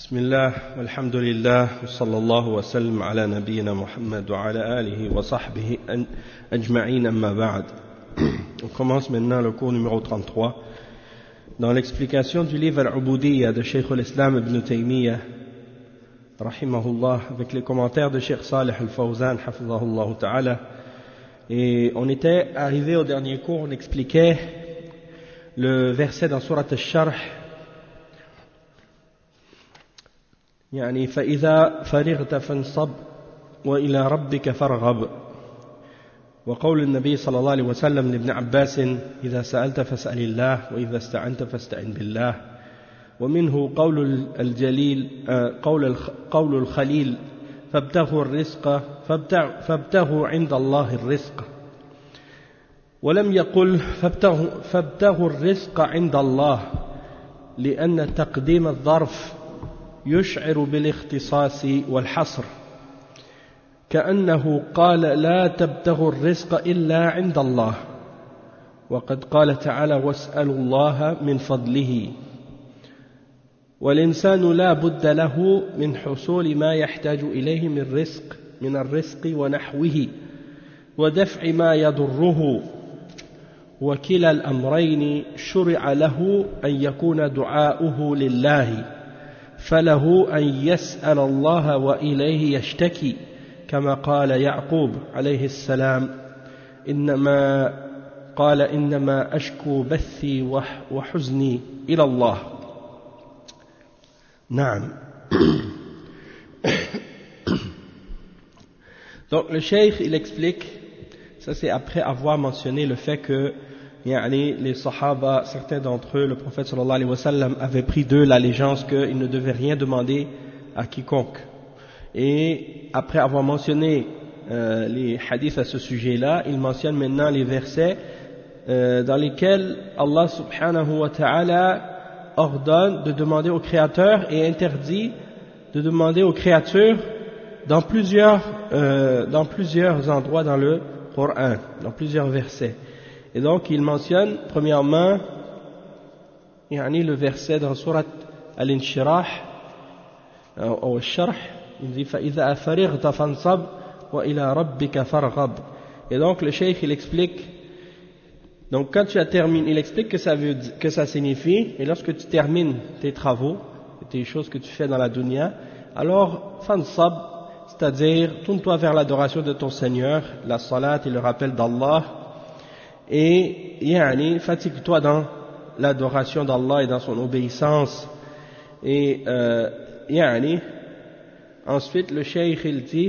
بسم الله والحمد لله وصلى الله وسلم على نبينا محمد وعلى آله وصحبه أجمعين أما بعد. On commence maintenant le cours numéro 33 dans l'explication du livre Al-Ubudiyya de Cheikh al-Islam Ibn Taymiyyah rahimahullah avec les commentaires de Cheikh Salih al-Fawzan hafizahullah ta'ala. Et on était arrivé au dernier cours, on expliquait le verset dans Surat al-Sharh يعني فإذا فرغت فانصب وإلى ربك فارغب، وقول النبي صلى الله عليه وسلم لابن عباس إذا سألت فاسأل الله وإذا استعنت فاستعن بالله. ومنه قول الجليل قول الخليل فابتغوا الرزق فابتغوا عند الله الرزق، ولم يقل فابتغوا الرزق عند الله، لأن تقديم الظرف يشعر بالاختصاص والحصر، كأنه قال لا تبتغوا الرزق إلا عند الله، وقد قال تعالى واسألوا الله من فضله. والإنسان لا بد له من حصول ما يحتاج إليه من الرزق ونحوه ودفع ما يضره، وكلا الأمرين شرع له أن يكون دعاؤه لله، فله أن يسأل الله وإليه يشتكي، كما قال يعقوب عليه السلام إنما أشكو بثي وحزني إلى الله. نعم. Donc le cheikh il explique, ça c'est après avoir mentionné le fait que les Sahaba, certains d'entre eux, le prophète sallallahu alayhi wa sallam avait pris d'eux l'allégeance qu'ils ne devaient rien demander à quiconque. Et après avoir mentionné les hadiths à ce sujet-là, il mentionne maintenant les versets dans lesquels Allah subhanahu wa ta'ala ordonne de demander au Créateur et interdit de demander aux créatures dans plusieurs endroits dans le Coran, dans plusieurs versets. Et donc il mentionne premièrement le verset dans Surat Al-Inshirah ou Al-Sharh, il dit فَإِذَا أَفَرِغْتَ فَانْصَبْ وَإِلَى رَبِّكَ فَارْغَبْ. Et donc le cheikh il explique, donc quand tu as terminé, il explique que ça signifie, et lorsque tu termines tes travaux, tes choses que tu fais dans la dunya, alors fansab, c'est-à-dire tourne-toi vers l'adoration de ton Seigneur, la salat et le rappel d'Allah, et fatigue-toi dans l'adoration d'Allah et dans son obéissance. Et ensuite le cheikh il dit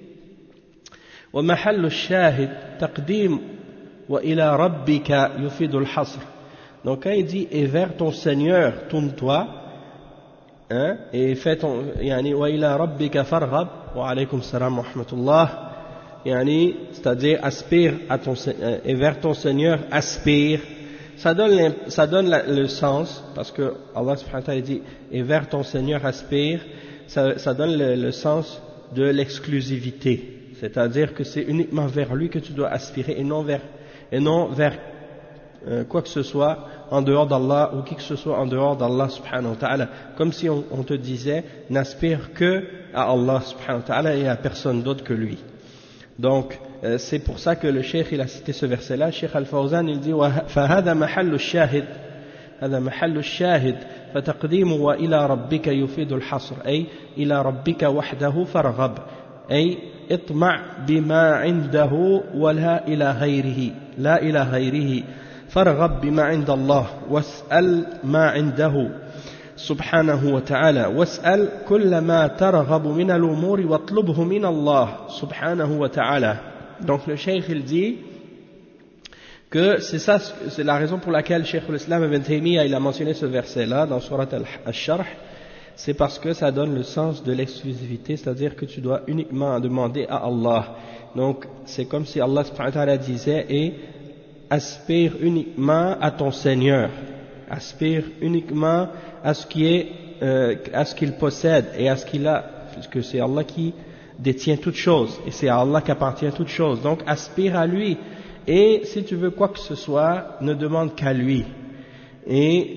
ومحل الشاهد تقديم وإلى ربك يفيد الحصر. Donc quand il dit et vers ton Seigneur tourne-toi, et fais ton وإلى ربك فارغب وعليكم السلام ورحمة الله, c'est-à-dire aspire à et vers ton Seigneur aspire, ça donne le sens, parce que Allah subhanahu wa ta'ala dit et vers ton Seigneur aspire, ça donne le sens de l'exclusivité, c'est-à-dire que c'est uniquement vers lui que tu dois aspirer et non vers quoi que ce soit en dehors d'Allah ou qui que ce soit en dehors d'Allah subhanahu wa ta'ala, comme si on te disait n'aspire que à Allah subhanahu wa ta'ala et à personne d'autre que lui. Donc c'est pour ça que le cheikh il a cité ce verset là. Cheikh Al-Fawzan il dit فهذا محل الشاهد هذا محل الشاهد فتقديم وإلى ربك يفيد الحصر، أي إلى ربك وحده فارغب، أي اطمع بما عنده ولا إلى غيره، لا إلى غيره، فارغب بما عند الله واسأل ما عنده سبحانه وتعالى، واسأل كل ما ترغب من الأمور واطلبه من الله سبحانه وتعالى. Donc le cheikh il dit que c'est la raison pour laquelle Cheikh al-Islam Ibn Taymiyyah il a mentionné ce verset là dans Surat Al-Sharh, c'est parce que ça donne le sens de l'exclusivité, c'est-à-dire que tu dois uniquement demander à Allah. Donc c'est comme si Allah subhanahu wa ta'ala disait et aspire uniquement à ton Seigneur, aspire uniquement à ce qu'il possède et à ce qu'il a, puisque c'est Allah qui détient toutes choses et c'est à Allah qu'appartient toutes choses. Donc aspire à lui, et si tu veux quoi que ce soit, ne demande qu'à lui. Et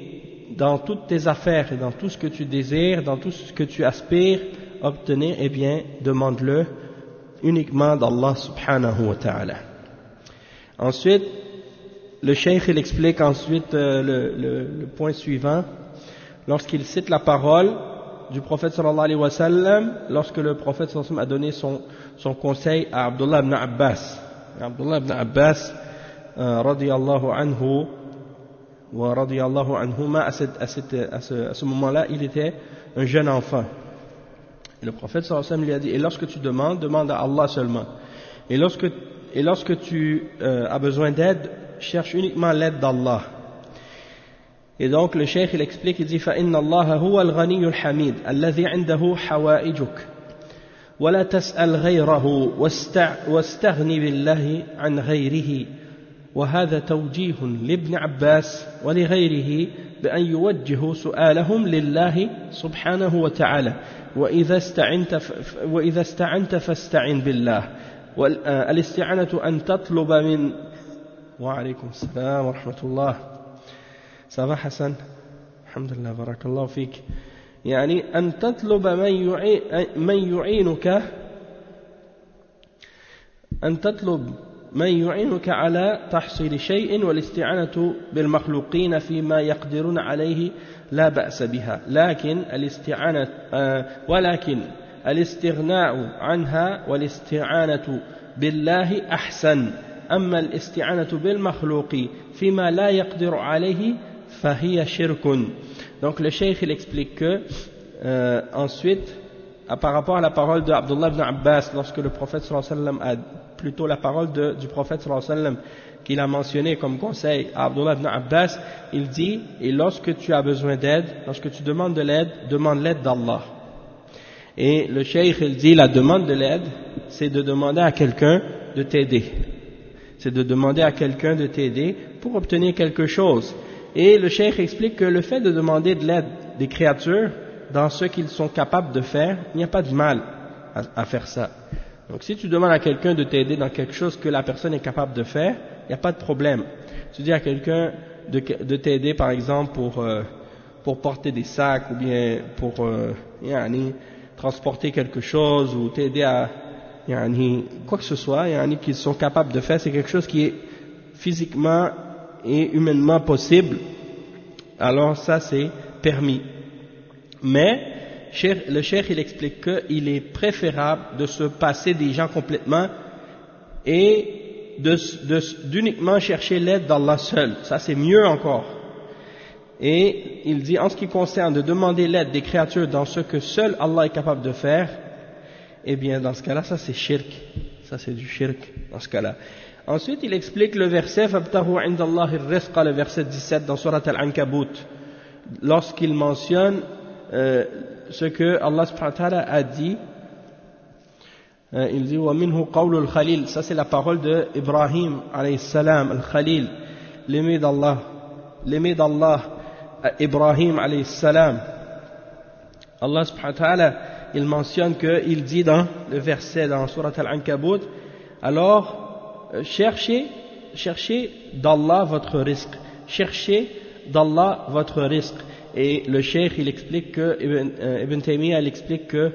dans toutes tes affaires et dans tout ce que tu désires, dans tout ce que tu aspires obtenir, eh bien, demande-le uniquement d'Allah subhanahu wa ta'ala. Ensuite, le cheikh il explique ensuite le point suivant, lorsqu'il cite la parole du prophète sallallahu alayhi wa sallam, lorsque le prophète sallallahu alayhi wa sallam a donné son conseil à Abdullah ibn Abbas. Abdullah ibn Abbas, radiyallahu anhu, wa radiyallahu anhuma, à ce moment-là, il était un jeune enfant. Et le prophète sallallahu alayhi wa sallam lui a dit, et lorsque tu demandes, demande à Allah seulement. Et lorsque tu as besoin d'aide, cherche uniquement l'aide d'Allah. Et donc le cheikh il explique, il dit فَإِنَّ اللَّهَ هُوَ الْغَنِيُّ الْحَمِيدُ الَّذِي عِنْدَهُ حَوَائِجُكَ وَلَا تَسْأَلْ غَيْرَهُ وَاسْتَغْنِ بِاللَّهِ عَنْ غَيْرِهِ. وهذا توجيه لابن عباس ولغيره بأن يوجهوا سؤالهم لله سبحانه وتعالى وإذا استعنت فاستعن بالله. والاستعانة أن تطلب من وعليكم السلام ورحمة الله. Ça va Hassan? Alhamdulillah, barakallahu fik. يعني أن تطلب من يعينك على تحصيل شيء والاستعانة بالمخلوقين فيما يقدرون عليه لا بأس بها ولكن الاستغناء عنها والاستعانة بالله أحسن. أما الاستعانة بالمخلوق فيما لا يقدر عليه فهي شرك. Donc le cheikh il explique que ensuite par rapport à la parole de Abdullah ibn Abbas, lorsque le prophète sallallahu alayhi wa sallam plutôt la parole du prophète sallallahu alayhi wa sallam qu'il a mentionné comme conseil à Abdullah ibn Abbas, il dit, et lorsque tu as besoin d'aide, lorsque tu demandes de l'aide, demande l'aide d'Allah. Et le cheikh il dit, la demande de l'aide, c'est de demander à quelqu'un de t'aider. C'est de demander à quelqu'un de t'aider pour obtenir quelque chose. Et le cheikh explique que le fait de demander de l'aide des créatures dans ce qu'ils sont capables de faire, il n'y a pas de mal à faire ça. Donc si tu demandes à quelqu'un de t'aider dans quelque chose que la personne est capable de faire, il n'y a pas de problème. Tu dis à quelqu'un de t'aider par exemple pour porter des sacs ou bien pour transporter quelque chose ou t'aider à quoi que ce soit qu'ils sont capables de faire, c'est quelque chose qui est physiquement et humainement possible, alors ça c'est permis. Mais le cheikh il explique qu'il est préférable de se passer des gens complètement et d'uniquement chercher l'aide d'Allah seul. Ça c'est mieux encore. Et il dit en ce qui concerne de demander l'aide des créatures dans ce que seul Allah est capable de faire, eh bien dans ce cas-là ça c'est shirk. Ça c'est du shirk dans ce cas-là. Ensuite il explique le verset فَابْتَغُوا عِنْدَ اللَّهِ الرِّزْقَ, le verset 17 dans Surat Al-Ankabut, lorsqu'il mentionne ce que Allah subhanahu wa ta'ala a dit. Il dit وَمِنْهُ قَوْلُ الْخَلِيلِ, ça c'est la parole de Ibrahim alayhi salam, al-Khalil, l'aimé d'Allah, Ibrahim alayhi salam. Allah subhanahu wa ta'ala il mentionne qu'il dit dans le verset dans Surat Al-Ankabut, alors cherchez d'Allah votre risque, cherchez d'Allah votre risque. Et le cheikh il explique que Ibn Taymiyyah il explique que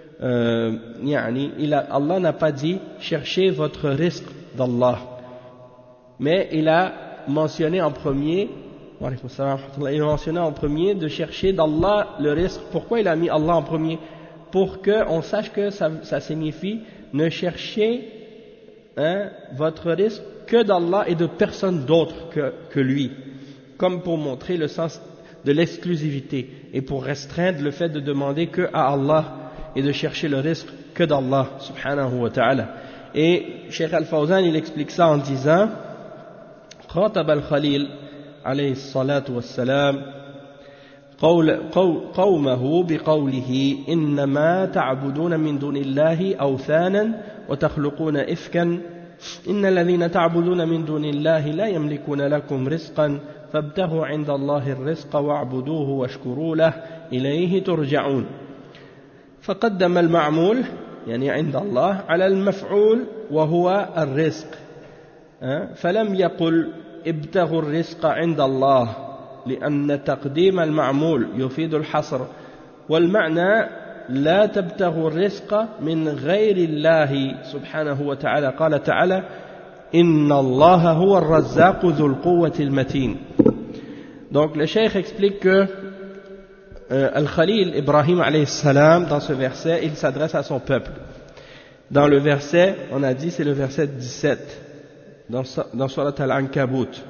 Allah n'a pas dit cherchez votre risque d'Allah, mais il a mentionné en premier de chercher d'Allah le risque. Pourquoi il a mis Allah en premier? Pour qu'on sache que ça signifie ne cherchez votre risque que d'Allah et de personne d'autre que lui, comme pour montrer le sens de l'exclusivité et pour restreindre le fait de demander que à Allah et de chercher le risque que d'Allah subhanahu wa ta'ala. Et Cheikh Al-Fawzan il explique ça en disant خاطب الخليل عليه الصلاة والسلام قومه بقوله إنما تعبدون من دون الله أوثانا وتخلقون إفكا إن الذين تعبدون من دون الله لا يملكون لكم رزقا فابتغوا عند الله الرزق واعبدوه واشكروا له إليه ترجعون. فقدم المعمول عند الله على المفعول وهو الرزق، فلم يقل ابتغوا الرزق عند الله لأن تقديم المعمول يفيد الحصر والمعنى لا تبتغوا الرزق من غير الله سبحانه وتعالى قال تعالى إن الله هو الرزاق ذو القوة المتين. Donc le cheikh explique que Al-Khalil Ibrahim alayhi salam dans ce verset il s'adresse à son peuple. Dans le verset, on a dit c'est le verset 17 dans Surat Al-Ankabut.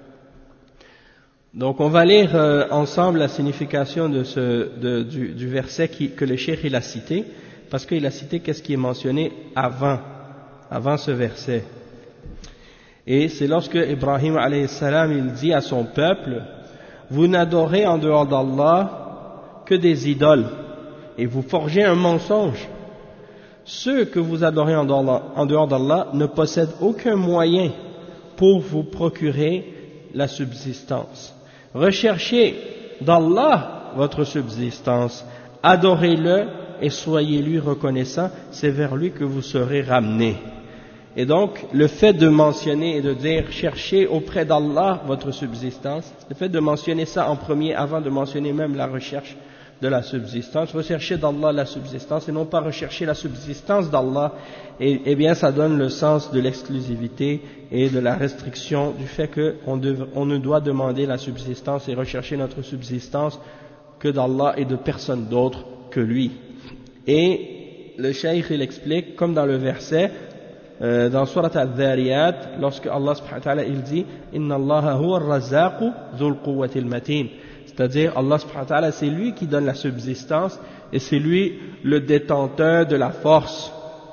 Donc on va lire ensemble la signification du verset que le cheikh il a cité, parce qu'il a cité qu'est-ce qui est mentionné avant ce verset. Et c'est lorsque Ibrahim alayhi salam il dit à son peuple, vous n'adorez en dehors d'Allah que des idoles et vous forgez un mensonge. Ceux que vous adorez en dehors d'Allah ne possèdent aucun moyen pour vous procurer la subsistance. Recherchez d'Allah votre subsistance, adorez-le et soyez-lui reconnaissant, c'est vers lui que vous serez ramenés. Et donc, le fait de mentionner et de dire cherchez auprès d'Allah votre subsistance, le fait de mentionner ça en premier avant de mentionner même la recherche de la subsistance, rechercher d'Allah la subsistance et non pas rechercher la subsistance d'Allah, et bien ça donne le sens de l'exclusivité et de la restriction du fait qu'on ne doit demander la subsistance et rechercher notre subsistance que d'Allah et de personne d'autre que lui. Et le cheikh il explique comme dans le verset dans Surat Al-Dhariyat lorsque Allah subhanahu wa ta'ala il dit Inna Allaha huwa ar-razzaqu dhul quwwatil matin, c'est-à-dire Allah subhanahu wa ta'ala c'est lui qui donne la subsistance et c'est lui le détenteur de la force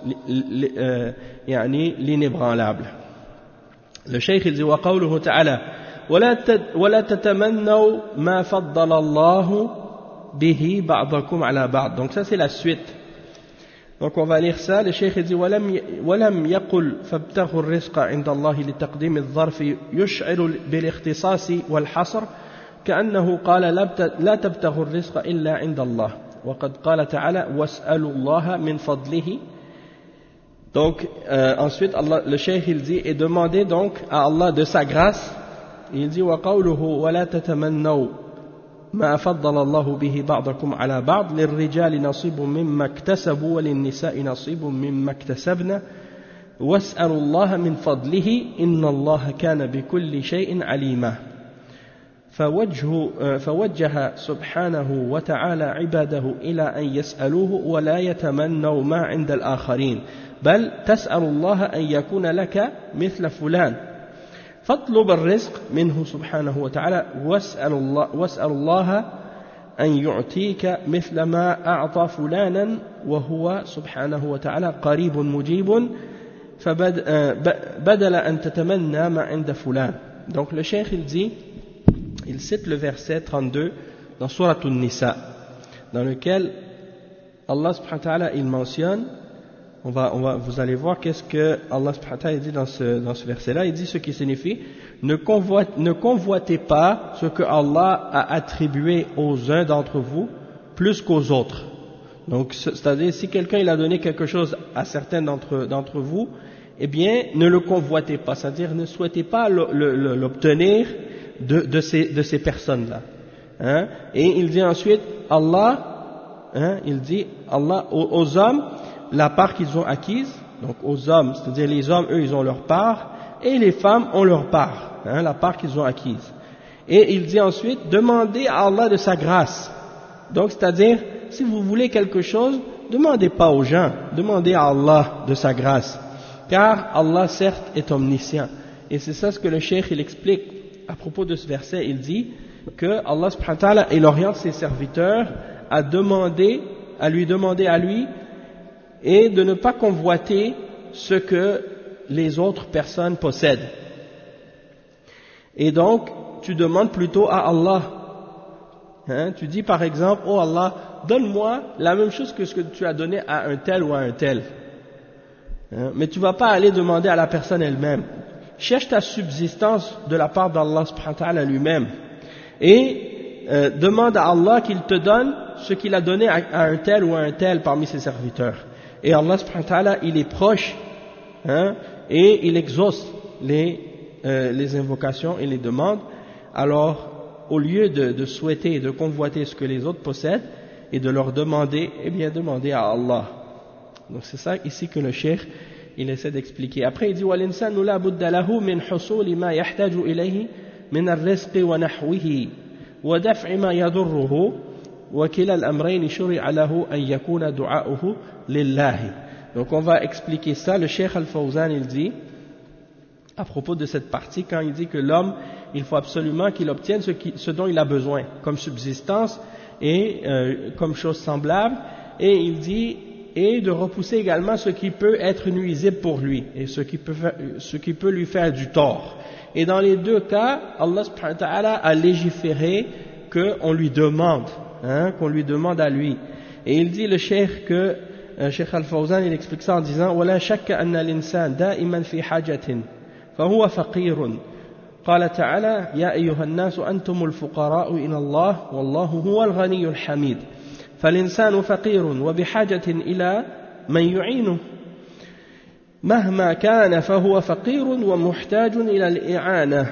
l'inébranlable. Le cheikh il dit wa qawluhu ta'ala ولا تتمنوا ما فضل الله به بعضكم على بعض. Donc ça c'est la suite. Donc on va lire ça. Le cheikh dit ولم يقل فابتغوا الرزق عند الله لتقديم الظرف يشعر بالاختصاص والحصر كأنه قال لا تبتغوا الرزق إلا عند الله وقد قال تعالى واسألوا الله من فضله. Donc ensuite Allah, le cheikh il dit et demandez donc à Allah de sa grâce. Il dit وقوله ولا تتمنوا ما فضل الله به بعضكم على بعض للرجال نصيب مما اكتسبوا وللنساء نصيب مما اكتسبن واسألوا الله من فضله إن الله كان بكل شيء عليما. فوجه سبحانه وتعالى عباده إلى أن يسألوه ولا يتمنوا ما عند الآخرين بل تسأل الله أن يكون لك مثل فلان فاطلب الرزق منه سبحانه وتعالى واسأل الله أن يعطيك مثل ما أعطى فلانا وهو سبحانه وتعالى قريب مجيب فبدل أن تتمنى ما عند فلان. Donc le cheikh il dit, il cite le verset 32 dans Surat An-Nisa dans lequel Allah subhanahu wa ta'ala il mentionne, vous allez voir qu'est-ce que Allah subhanahu wa ta'ala dit dans ce verset-là. Il dit ce qui signifie ne convoitez pas ce que Allah a attribué aux uns d'entre vous plus qu'aux autres. Donc c'est-à-dire si quelqu'un il a donné quelque chose à certains d'entre vous, eh bien ne le convoitez pas, c'est-à-dire ne souhaitez pas l'obtenir de ces personnes-là. Hein? Et il dit ensuite Allah, il dit Allah aux hommes la part qu'ils ont acquise, donc aux hommes, c'est-à-dire les hommes, eux, ils ont leur part, et les femmes ont leur part, la part qu'ils ont acquise. Et il dit ensuite, demandez à Allah de sa grâce. Donc, c'est-à-dire, si vous voulez quelque chose, demandez pas aux gens, demandez à Allah de sa grâce. Car Allah, certes, est omniscient. Et c'est ça ce que le cheikh, il explique à propos de ce verset. Il dit que Allah, subhanahu wa ta'ala, il oriente ses serviteurs à lui demander à lui, et de ne pas convoiter ce que les autres personnes possèdent. Et donc, tu demandes plutôt à Allah. Tu dis par exemple, oh Allah, donne-moi la même chose que ce que tu as donné à un tel ou à un tel. Mais tu ne vas pas aller demander à la personne elle-même. Cherche ta subsistance de la part d'Allah subhanahu wa ta'ala lui-même. Et demande à Allah qu'il te donne ce qu'il a donné à un tel ou à un tel parmi ses serviteurs. Et Allah subhanahu wa ta'ala, il est proche, et il exauce les invocations et les demandes. Alors, au lieu de souhaiter et de convoiter ce que les autres possèdent et de leur demander, eh bien demander à Allah. Donc c'est ça ici que le cheikh il essaie d'expliquer. Après il dit وَالْإِنسَانُ لَا بُدَّ لَهُ مِنْ حُصُولِ مَا يَحْتَاجُ إِلَيْهِ مِنَ الرِّزْقِ وَنَحْوِهِ وَدَفْعِ مَا يَضُرُّهُ وَكِلَا الْأَمْرَيْنِ شُرِعَ لَهُ أَنْ يَكُونَ دُعَاؤُهُ لِلَّهِ. Donc on va expliquer ça. Le cheikh Al-Fawzan il dit à propos de cette partie, quand il dit que l'homme il faut absolument qu'il obtienne ce dont il a besoin comme subsistance et comme chose semblable, et il dit et de repousser également ce qui peut être nuisible pour lui et ce qui peut lui faire du tort. Et dans les deux cas, Allah subhanahu wa ta'ala a légiféré qu'on lui demande, qu'on lui demande à lui. Et il dit le cheikh que Cheikh Al-Fawzan il explique ça en disant ولا شك أن الإنسان دائما في حاجة فهو فقير قال تعالى يا أيها الناس أنتم الفقراء إلى الله والله هو الغني الحميد فالإنسان فقير وبحاجة إلى من يعينه مهما كان فهو فقير ومحتاج إلى الإعانة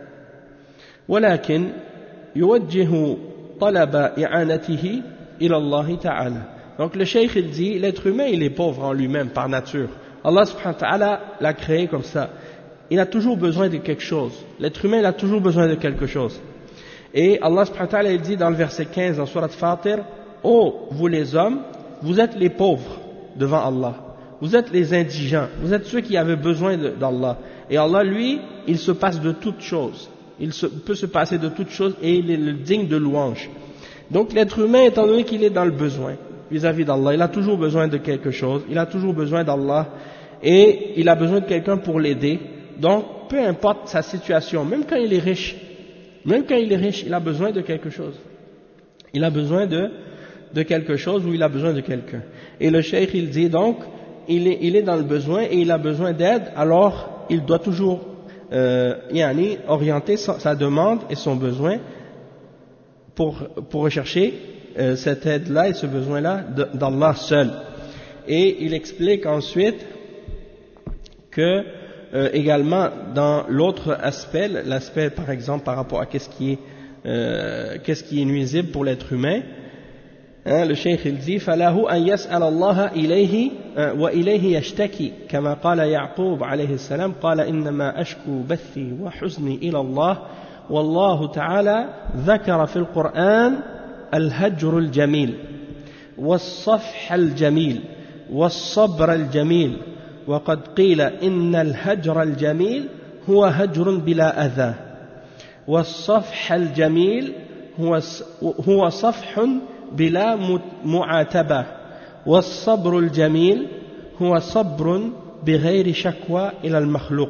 ولكن يوجه طلب إعانته إلى الله تعالى. Donc le cheikh il dit l'être humain il est pauvre en lui-même par nature. Allah subhanahu wa ta'ala l'a créé comme ça. Il a toujours besoin de quelque chose. L'être humain il a toujours besoin de quelque chose. Et Allah subhanahu wa ta'ala il dit dans le verset 15 dans Surat Fatir: oh, vous les hommes, vous êtes les pauvres devant Allah. Vous êtes les indigents. Vous êtes ceux qui avaient besoin d'Allah. Et Allah, lui, il se passe de toutes choses. Il peut se passer de toutes choses et il est le digne de louange. Donc l'être humain, étant donné qu'il est dans le besoin vis-à-vis d'Allah, il a toujours besoin de quelque chose. Il a toujours besoin d'Allah. Et il a besoin de quelqu'un pour l'aider. Donc, peu importe sa situation, même quand il est riche, il a besoin de quelque chose. Il a besoin de quelque chose ou il a besoin de quelqu'un. Et le cheikh il dit donc, il est dans le besoin et il a besoin d'aide, alors il doit toujours orienter sa demande et son besoin pour rechercher cette aide-là et ce besoin-là d'Allah seul. Et il explique ensuite que également dans l'autre aspect, l'aspect par exemple par rapport à qu'est-ce qui est nuisible pour l'être humain, le cheikh il dit فَلَهُ أَنْ يَسْأَلَ اللَّهَ إِلَيْهِ وَإِلَيْهِ يَشْتَكِي كما قال يعقوب عليه السلام قال إنما أشكو بثي وحزني إلى الله والله تعالى ذكر في القرآن الهجر الجميل والصفح الجميل والصبر الجميل وقد قيل إن الهجر الجميل هو هجر بلا أذى والصفح الجميل هو صفح بلا معاتبة والصبر الجميل هو صبر بغير شكوى إلى المخلوق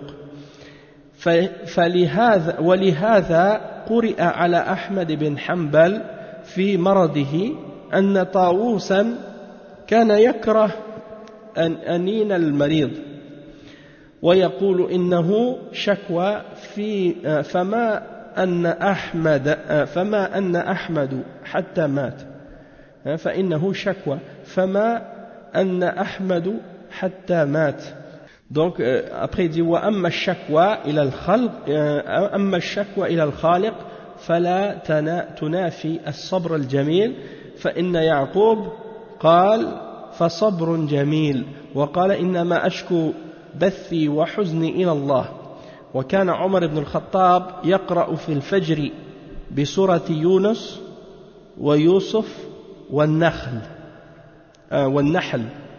ولهذا قرئ على أحمد بن حنبل في مرضه أن طاووسا كان يكره أنين المريض ويقول إنه شكوى فما أن أحمد حتى مات فإنه شكوى فما أن أحمد حتى مات. Donc après il dit وأما الشكوى إلى الخالق فلا تنافي الصبر الجميل فإن يعقوب قال فصبر جميل وقال إنما أشكو بثي وحزني إلى الله. وكان عمر بن الخطاب يقرأ في الفجر بسورة يونس ويوسف والنحل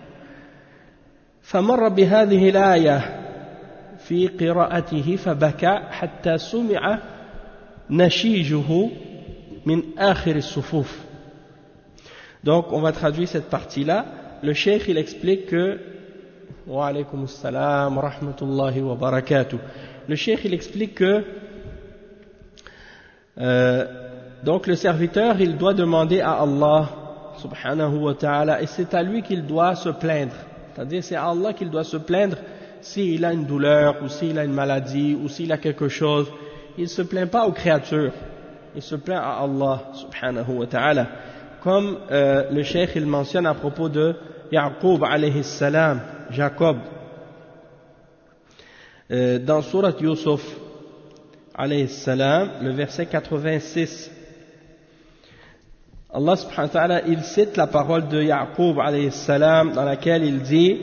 فمر بهذه الآية في قراءته فبكى حتى سمع نشيجه من آخر الصفوف. Donc on va traduire cette partie-là. Le cheikh il explique que wa alaykum assalam wa rahmatullahi wa barakatuh. Le cheikh il explique que donc le serviteur il doit demander à Allah subhanahu wa ta'ala et c'est à lui qu'il doit se plaindre, c'est-à-dire c'est à Allah qu'il doit se plaindre s'il a une douleur ou s'il a une maladie ou s'il a quelque chose. Il ne se plaint pas aux créatures, il se plaint à Allah subhanahu wa ta'ala, comme le cheikh il mentionne à propos de Yaqub alayhi salam, Jacob, dans Surat Yusuf alayhi salam, le verset 86. Allah subhanahu wa ta'ala, il cite la parole de Ya'qub alayhi salam dans laquelle il dit,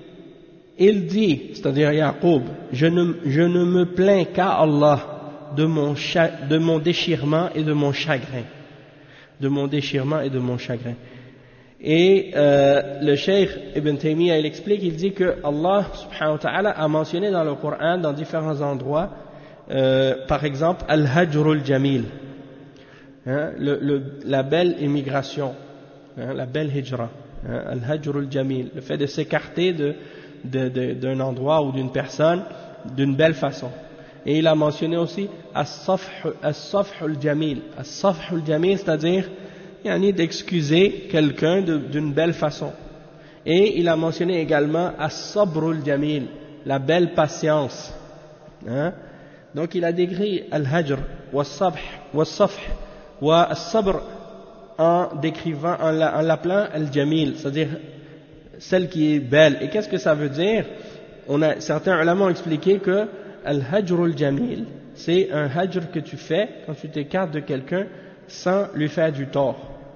c'est-à-dire Ya'qub, je ne me plains qu'à Allah de mon déchirement et de mon chagrin. De mon déchirement et de mon chagrin. Et le Cheikh Ibn Taymiyyah, il explique, il dit que Allah subhanahu wa ta'ala a mentionné dans le Coran, dans différents endroits, par exemple, Al-Hajrul Jamil, hein, la belle immigration, hein, la belle hijra, hein, Al-Hajrul Jamil, le fait de s'écarter d'un endroit ou d'une personne d'une belle façon. Et il a mentionné aussi As-Safhul Jamil. As-Safhul Jamil, c'est-à-dire d'excuser quelqu'un d'une belle façon. Et il a mentionné également As-Sabrul Jamil, la belle patience. Hein? Donc il a décrit Al-Hajr, Was-Safh, Wa-As-Sabr en décrivant, en l'appelant Al-Jamil, c'est-à-dire celle qui est belle. Et qu'est-ce que ça veut dire? Certains ulama ont expliqué que Al-Hajrul Jamil, c'est un hajr que tu fais quand tu t'écartes de quelqu'un sans lui faire du tort,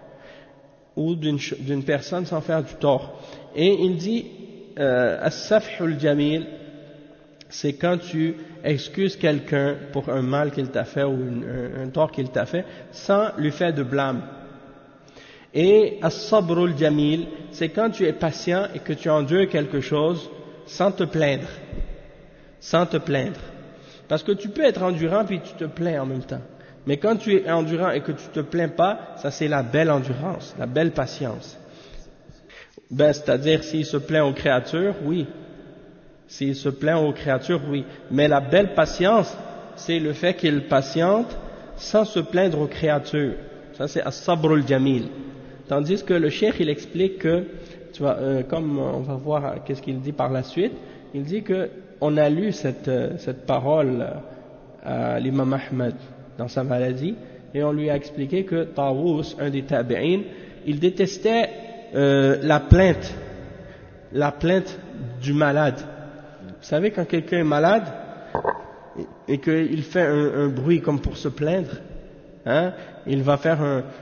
ou d'une personne sans faire du tort. Et il dit As-Safhul Jamil, c'est quand tu excuses quelqu'un pour un mal qu'il t'a fait ou un tort qu'il t'a fait sans lui faire de blâme. Et As-Sabrul Jamil, c'est quand tu es patient et que tu endures quelque chose sans te plaindre. Sans te plaindre. Parce que tu peux être endurant puis tu te plains en même temps. Mais quand tu es endurant et que tu te plains pas, ça c'est la belle endurance, la belle patience. C'est-à-dire s'il se plaint aux créatures, oui. S'il se plaint aux créatures, oui. Mais la belle patience, c'est le fait qu'il patiente sans se plaindre aux créatures. Ça c'est As-Sabrul Jamil. Tandis que le cheikh il explique que, tu vois, comme on va voir qu'est-ce qu'il dit par la suite, il dit que on a lu cette parole à l'imam Ahmed dans sa maladie, et on lui a expliqué que Tawus, un des tabi'in, il détestait la plainte du malade. Vous savez, quand quelqu'un est malade et qu'il fait un bruit comme pour se plaindre, hein, il va faire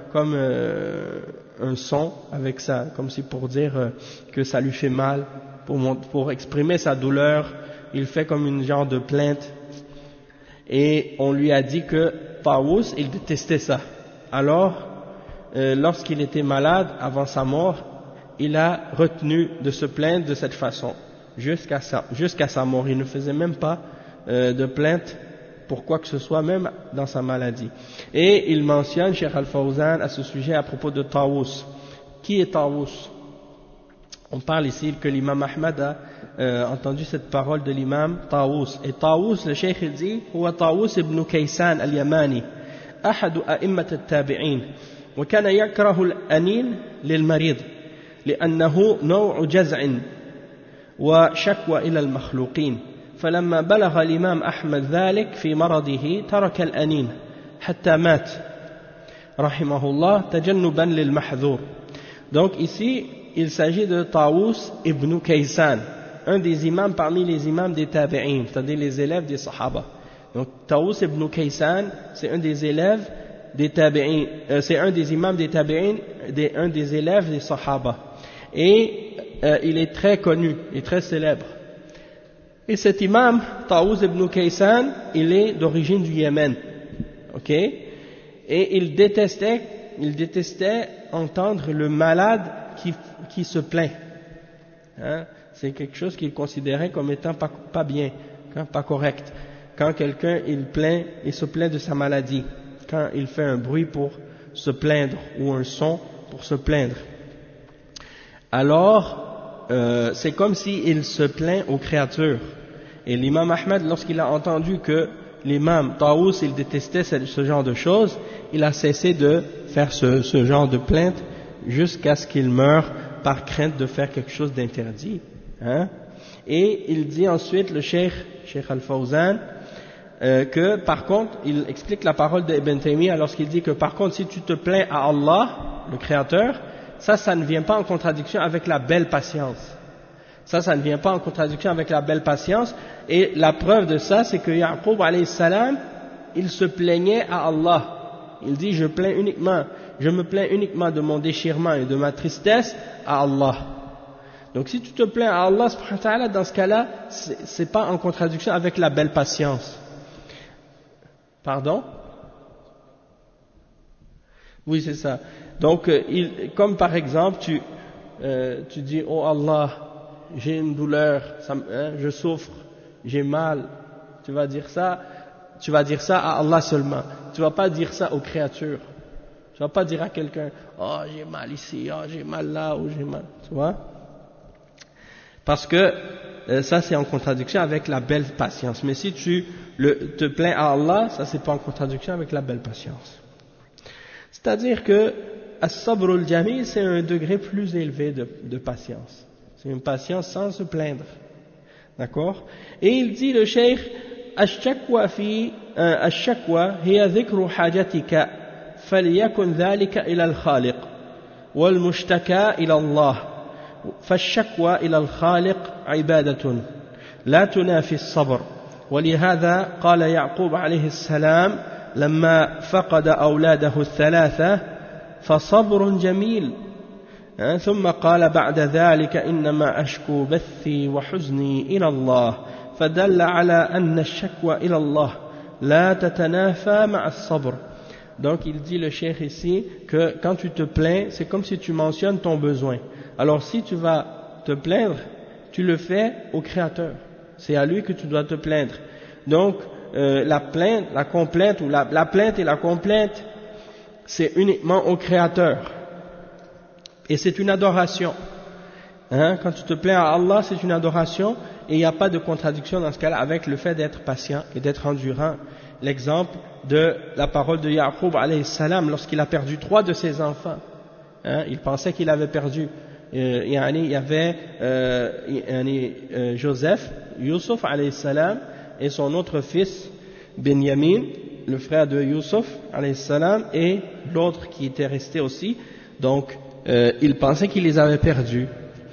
un son avec ça, comme si pour dire que ça lui fait mal, pour exprimer sa douleur, il fait comme une genre de plainte. Et on lui a dit que Tawus, il détestait ça. Alors, lorsqu'il était malade, avant sa mort, il a retenu de se plaindre de cette façon, jusqu'à sa mort. Il ne faisait même pas de plainte pour quoi que ce soit, même dans sa maladie. Et il mentionne, Cheikh Al-Fawzan, à ce sujet à propos de Tawus. Qui est Tawus? On parle ici que l'imam Ahmad a entendu cette parole de l'imam Tawus. Et Tawus, le cheikh il dit, هو طاووس ابن كيسان اليماني أحد أئمة التابعين وكان يكره الأنين للمريض لأنه نوع جزع وشكوى إلى المخلوقين فلما بلغ الإمام أحمد ذلك في مرضه ترك الأنين حتى مات رحمه الله تجنبا للمحذور. Donc ici il s'agit de Tawus ibn Kaysan, un des imams parmi les imams des tabi'in, c'est-à-dire les élèves des sahaba. Donc Tawus ibn Kaysan, c'est un des élèves des tabi'in, c'est un des imams des tabi'in, un des élèves des sahaba. Et il est très connu, il est très célèbre. Et cet imam, Tawus ibn Kaysan, il est d'origine du Yémen. Ok? Et il détestait entendre le malade qui se plaint. Hein? C'est quelque chose qu'il considérait comme étant pas bien, pas correct. Quand quelqu'un il se plaint de sa maladie, quand il fait un bruit pour se plaindre ou un son pour se plaindre. Alors, c'est comme s'il se plaint aux créatures. Et l'imam Ahmed, lorsqu'il a entendu que l'imam Tawus, il détestait ce genre de choses, il a cessé de faire ce genre de plainte jusqu'à ce qu'il meure par crainte de faire quelque chose d'interdit. Hein? Et il dit ensuite, le Cheikh Al-Fawzan, que par contre, il explique la parole d'Ibn Taymiyyah lorsqu'il dit que par contre, si tu te plains à Allah, le Créateur, ça ne vient pas en contradiction avec la belle patience. Ça ne vient pas en contradiction avec la belle patience. Et la preuve de ça, c'est que Ya'qub alayhi salam, il se plaignait à Allah. Il dit, je me plains uniquement de mon déchirement et de ma tristesse à Allah. Donc si tu te plains à Allah, subhanahu wa ta'ala, dans ce cas-là, c'est pas en contradiction avec la belle patience. Pardon? Oui, c'est ça. Donc, comme par exemple, tu dis, oh Allah, j'ai une douleur, je souffre, j'ai mal. Tu vas dire ça à Allah seulement. Tu vas pas dire ça aux créatures. Tu vas pas dire à quelqu'un, oh j'ai mal ici, oh j'ai mal là, ou j'ai mal. Tu vois? Parce que ça c'est en contradiction avec la belle patience. Mais si tu te plains à Allah, ça c'est pas en contradiction avec la belle patience. C'est-à-dire que as-sabr al-jamil, c'est un degré plus élevé de patience. C'est une patience sans se plaindre. D'accord? Et il dit le cheikh, الشكوى هي ذكر حاجتك فليكن ذلك إلى الخالق والمشتكى إلى الله فالشكوى إلى الخالق عبادة لا تنافي الصبر ولهذا قال يعقوب عليه السلام لما فقد أولاده الثلاثة فصبر جميل ثم قال بعد ذلك إنما أشكو بثي وحزني إلى الله فدل على أن الشكوى إلى الله لا تتنافى مع الصبر. Donc il dit le cheikh ici que quand tu te plains, c'est comme si tu mentionnes ton besoin. Alors si tu vas te plaindre, tu le fais au Créateur. C'est à lui que tu dois te plaindre. Donc la complainte ou la plainte et la complainte, c'est uniquement au Créateur. Et c'est une adoration. Quand tu te plains à Allah, c'est une adoration. Et il n'y a pas de contradiction dans ce cas-là avec le fait d'être patient et d'être endurant. L'exemple de la parole de Ya'qub alayhi salam lorsqu'il a perdu 3 de ses enfants. Il pensait qu'il avait perdu. Il y avait Joseph, Yusuf alayhi salam, et son autre fils, Benyamin, le frère de Yusuf alayhi salam, et l'autre qui était resté aussi. Donc, il pensait qu'il les avait perdus.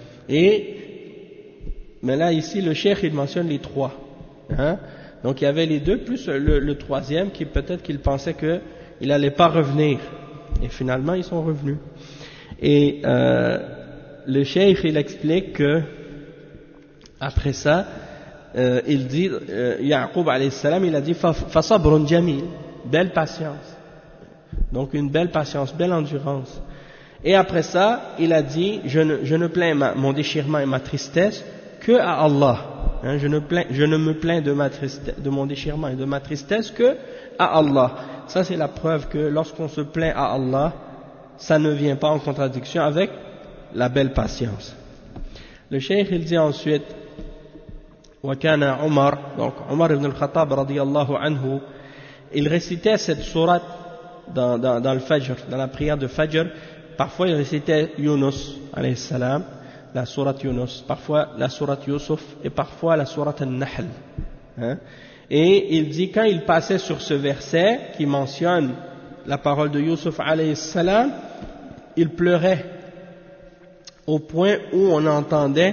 Mais là, ici, le cheikh, il mentionne les 3. Donc, il y avait les 2, plus le troisième, qui peut-être qu'il pensait qu'il n'allait pas revenir. Et finalement, ils sont revenus. Et le cheikh, il explique que, après ça, il dit, Ya'qub alayhi salam, il a dit, fasabrun jamil, belle patience. Donc, une belle patience, belle endurance. Et après ça, il a dit, je ne plains mon déchirement et ma tristesse que à Allah. Je ne me plains de mon déchirement et de ma tristesse que à Allah. Ça c'est la preuve que lorsqu'on se plaint à Allah, ça ne vient pas en contradiction avec la belle patience. Le cheikh il dit ensuite, وكان عمر, donc Omar ibn al-Khattab radiyallahu anhu, il récitait cette sourate dans le Fajr, dans la prière de Fajr. Parfois il récitait Yunus alayhi salam, la sourate Yunus, parfois la sourate Yusuf et parfois la sourate An-Nahl. Et il dit quand il passait sur ce verset qui mentionne la parole de Yusuf alayhi salam, il pleurait au point où on entendait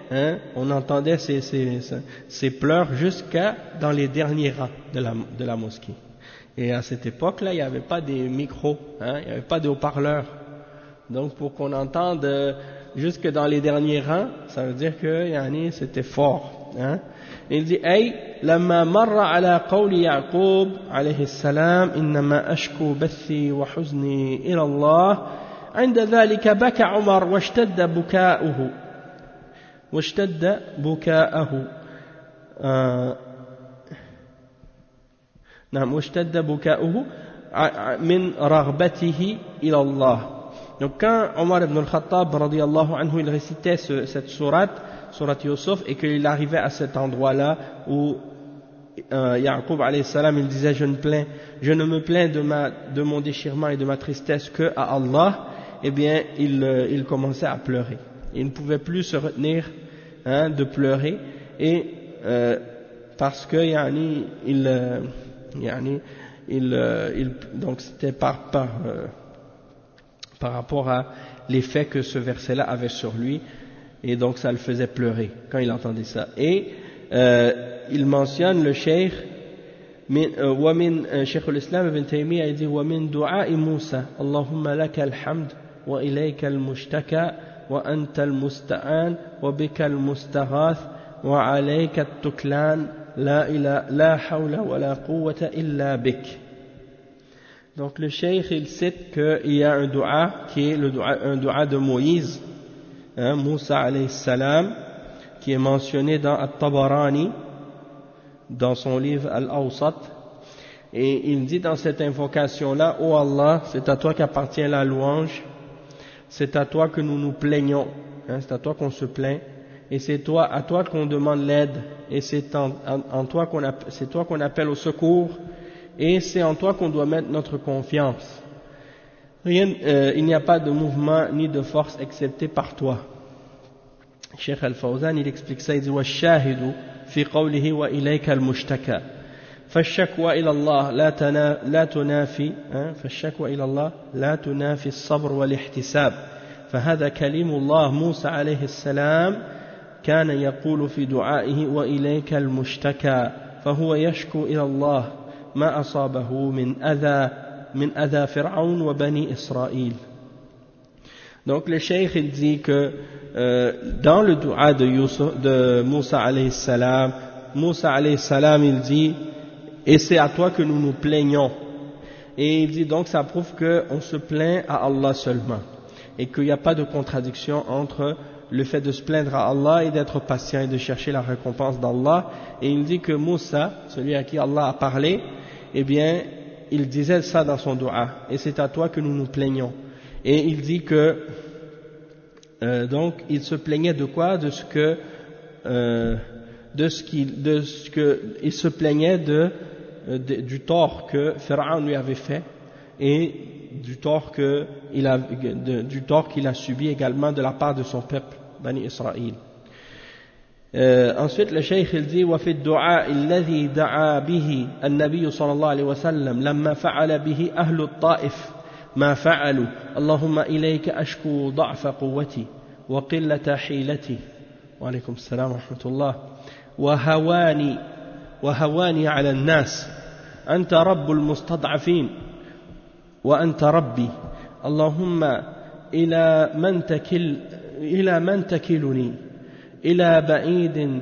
ces pleurs jusqu'à dans les derniers rangs de la mosquée. Et à cette époque-là, il n'y avait pas des micros, il n'y avait pas de haut-parleurs. Donc pour qu'on entende jusque dans les derniers rangs, ça veut dire que c'était fort. Il dit ay lamma marra ala qawli Ya'qub alayhi salam innama ashku bathi wa huzni ila Allah عند ذلك بكى عمر واشتد بكاؤه نعم واشتد بكاؤه من رغبته إلى الله. Donc quand Omar ibn al-Khattab radiyallahu anhu il récitait cette sourate Yusuf, et qu'il arrivait à cet endroit-là où Ya'qub alayhi salam il disait je ne me plains de mon déchirement et de ma tristesse que à Allah, eh bien il commençait à pleurer. Il ne pouvait plus se retenir de pleurer, et parce que donc c'était par rapport à l'effet que ce verset-là avait sur lui, et donc ça le faisait pleurer quand il entendait ça. Et il mentionne le cheikh ومن شيخ الإسلام ابن تيمية يقول ومن دعاء موسى اللهم لك الحمد وإليك المشتكى وأنت المستعان وبك المستغاث وعليك التكلان لا حول ولا قوة إلا بك. Donc le cheikh il cite qu'il y a un dua qui est un dua de Moïse, Moussa alayhi salam, qui est mentionné dans At-Tabarani, dans son livre Al-Awsat, et il dit dans cette invocation-là: ô Allah, c'est à toi qu'appartient la louange, c'est à toi que nous nous plaignons, c'est à toi qu'on se plaint, et c'est à toi qu'on demande l'aide, et c'est toi qu'on appelle au secours, et c'est en toi qu'on doit mettre notre confiance. Il n'y a pas de mouvement ni de force excepté par toi. Cheikh Al-Fawzan il explique ça, il dit والشاهد في قوله وإليك المشتكى فالشكوى إلى الله لا تنافي الصبر والاحتساب فهذا كلام الله موسى عليه السلام كان يقول في دعائه وإليك المشتكى فهو يشكو إلى الله ما أصابه من أذى فرعون وبني إسرائيل. Donc le cheikh il dit que dans le dua de Moussa alayhi salam il dit et c'est à toi que nous nous plaignons, et il dit donc ça prouve qu'on se plaint à Allah seulement et qu'il n'y a pas de contradiction entre le fait de se plaindre à Allah et d'être patient et de chercher la récompense d'Allah. Et il dit que Moussa, celui à qui Allah a parlé, eh bien il disait ça dans son dua, et c'est à toi que nous nous plaignons. Et il dit que donc il se plaignait de quoi? Il se plaignait du tort que Pharaon lui avait fait, et du tort qu'il a subi également de la part de son peuple, Bani Israël. Ensuite le cheikh il dit وفي الدعاء الذي دعا به النبي صلى الله عليه وسلم لما فعل به أهل الطائف ما فعلوا اللهم إليك أشكو ضعف قوتي وقلة حيلتي وعليكم السلام ورحمة الله وهواني على الناس أنت رب المستضعفين وأنت ربي اللهم إلى من تكلني إلى بعيد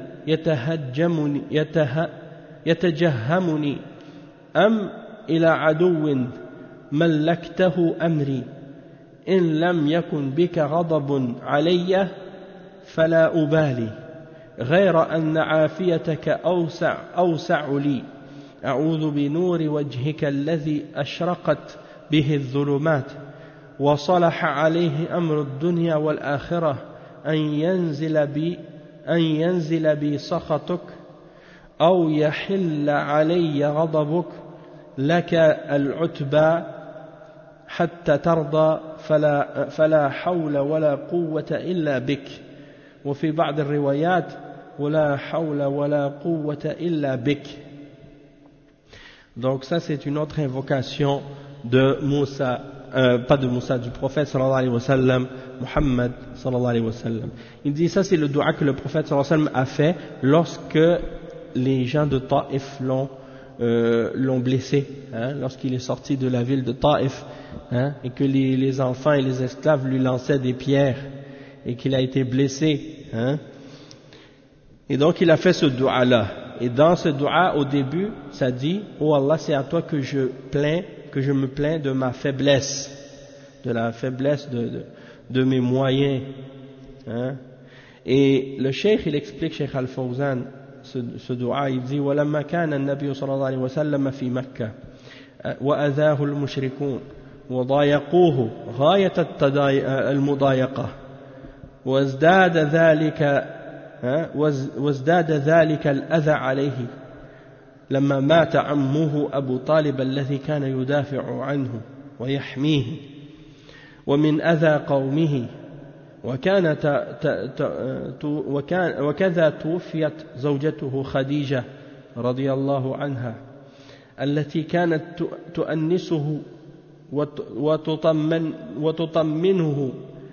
يتجهمني أم إلى عدو ملكته أمري إن لم يكن بك غضب علي فلا أبالي غير أن عافيتك أوسع لي أعوذ بنور وجهك الذي أشرقت به الظلمات وصلح عليه أمر الدنيا والآخرة أن ينزل بي سخطك أو يحل علي غضبك لك العتبى حتى ترضى فلا حول ولا قوة إلا بك وفي بعض الروايات ولا حول ولا قوة إلا بك. Donc ça c'est une autre invocation de Moussa, pas de Moussa, du prophète sallallahu alayhi wa sallam, Muhammad sallallahu alayhi wa sallam. Il dit ça c'est le dua que le prophète sallallahu alayhi wa sallam a fait lorsque les gens de Taïf l'ont blessé, lorsqu'il est sorti de la ville de Taïf, et que les enfants et les esclaves lui lançaient des pierres et qu'il a été blessé, et donc il a fait ce dua là. Et dans ce dua au début ça dit oh Allah, c'est à toi que je me plains de ma faiblesse, de la faiblesse de mes moyens, et le cheikh il explique, Cheikh Al-Fawzan, ce dua il dit ولما كان النبي صلى الله عليه وسلم في مكة وأذاه المشركون وضايقوه غاية المضايقة وازداد ذلك الأذى عليه لما مات عمه أبو طالب الذي كان يدافع عنه ويحميه ومن أذى قومه وكذا توفيت زوجته خديجة رضي الله عنها التي كانت تؤنسه وتطمنه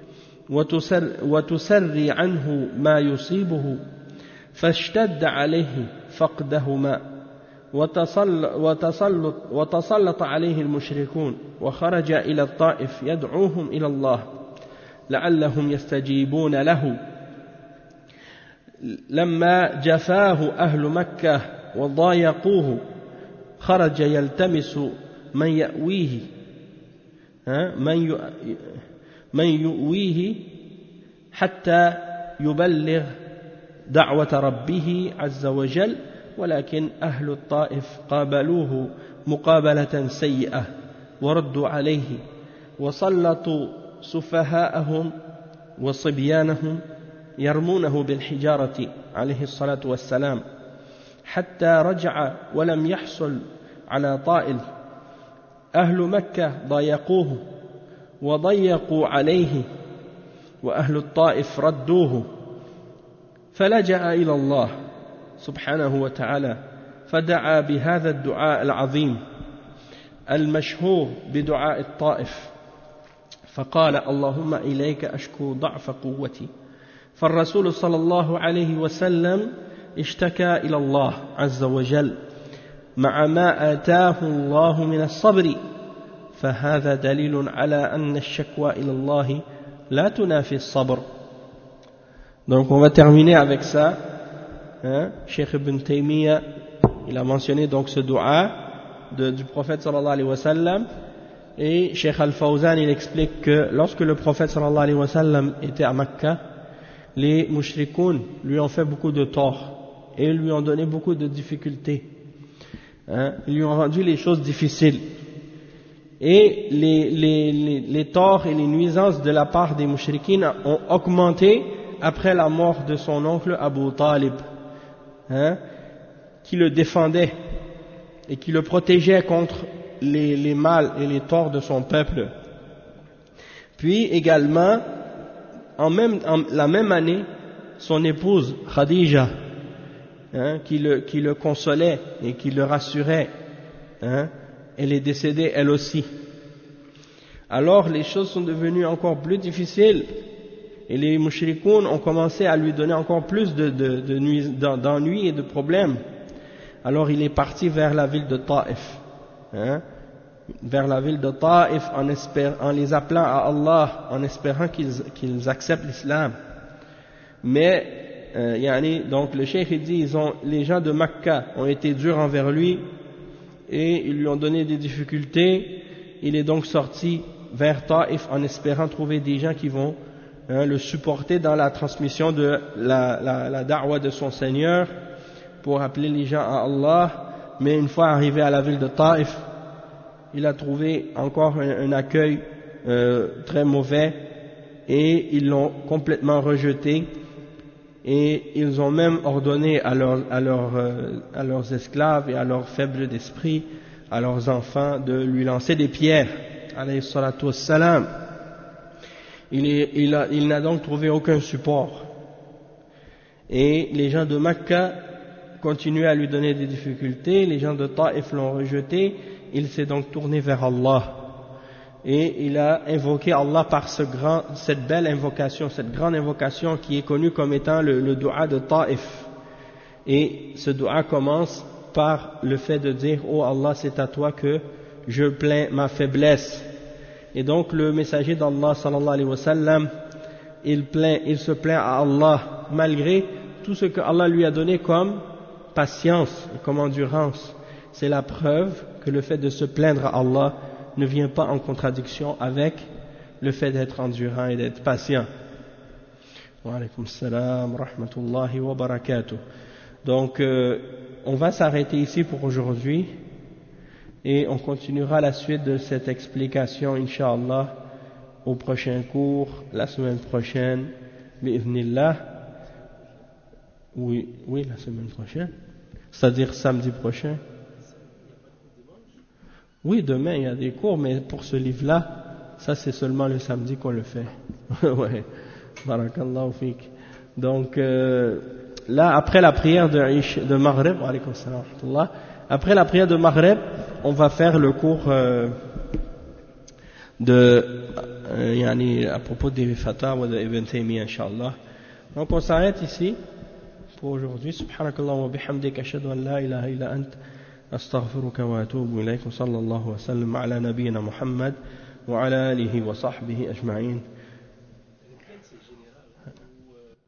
وتسري عنه ما يصيبه فاشتد عليه فقدهما وتسلط عليه المشركون وخرج إلى الطائف يدعوهم إلى الله لعلهم يستجيبون له لما جفاه أهل مكة وضايقوه خرج يلتمس من يأويه من يؤويه حتى يبلغ دعوة ربه عز وجل ولكن أهل الطائف قابلوه مقابلة سيئة وردوا عليه وسلطوا سفهاءهم وصبيانهم يرمونه بالحجارة عليه الصلاة والسلام حتى رجع ولم يحصل على طائل أهل مكة ضايقوه وضيقوا عليه وأهل الطائف ردوه فلجأ إلى الله سبحانه وتعالى فدعا بهذا الدعاء العظيم المشهور بدعاء الطائف فقال اللهم إليك أشكو ضعف قوتي فالرسول صلى الله عليه وسلم اشتكى إلى الله عز وجل مع ما آتاه الله من الصبر فهذا دليل على أن الشكوى إلى الله لا تنافي الصبر. Donc on va terminer avec ça. Cheikh Ibn Taymiyyah, il a mentionné donc ce dua du prophète sallallahu alayhi wa sallam, et Cheikh Al-Fawzan il explique que lorsque le prophète sallallahu alayhi wa sallam était à Makkah, les mushrikoun lui ont fait beaucoup de tort et lui ont donné beaucoup de difficultés, ils lui ont rendu les choses difficiles, et les torts et les nuisances de la part des mushrikines ont augmenté après la mort de son oncle Abu Talib, qui le défendait et qui le protégeait contre les mâles et les torts de son peuple. Puis également, en la même année, son épouse Khadija, qui le consolait et qui le rassurait, elle est décédée elle aussi. Alors les choses sont devenues encore plus difficiles et les mushrikoun ont commencé à lui donner encore plus d'ennuis et de problèmes. Alors il est parti vers la ville de Taïf, vers la ville de Taïf en les appelant à Allah, en espérant qu'ils acceptent l'islam. Mais donc le cheikh il dit, les gens de Makkah ont été durs envers lui et ils lui ont donné des difficultés. Il est donc sorti vers Taïf en espérant trouver des gens qui vont le supporter dans la transmission de la da'wa de son Seigneur pour appeler les gens à Allah. Mais une fois arrivé à la ville de Taïf, il a trouvé encore un accueil très mauvais et ils l'ont complètement rejeté, et ils ont même ordonné à leurs esclaves et à leurs faibles d'esprit, à leurs enfants, de lui lancer des pierres, alayhi salatu wassalam. Il n'a donc trouvé aucun support, et les gens de Makkah continuaient à lui donner des difficultés. Les gens de Taïf l'ont rejeté. Il s'est donc tourné vers Allah et il a invoqué Allah par cette belle invocation, cette grande invocation qui est connue comme étant le dua de Taïf. Et ce dua commence par le fait de dire « Oh Allah, c'est à toi que je plains ma faiblesse ». Et donc le messager d'Allah sallallahu alayhi wa sallam, il se plaint à Allah malgré tout ce que Allah lui a donné comme patience et comme endurance. C'est la preuve que le fait de se plaindre à Allah ne vient pas en contradiction avec le fait d'être endurant et d'être patient. Wa alaykum salam wa rahmatullahi wa barakatuh. Donc on va s'arrêter ici pour aujourd'hui et on continuera la suite de cette explication Inch'Allah au prochain cours, la semaine prochaine, bi'idhnillah. Oui, la semaine prochaine, c'est-à-dire samedi prochain. Oui, demain il y a des cours, mais pour ce livre-là, ça c'est seulement le samedi qu'on le fait. Ouais, barakallahu fik. Donc là, après la prière de Maghrib, wa alaykum salam wa rahmatullah, après la prière de Maghrib, on va faire le cours à propos des Fatawa de Ibn Taymiyyah, Inch'Allah. Donc on s'arrête ici pour aujourd'hui. Subhanakallah wa bihamdik, ashhadu an la ilaha illa ant, أستغفرك وأتوب إليك وصلى الله وسلم على نبينا محمد وعلى آله وصحبه أجمعين.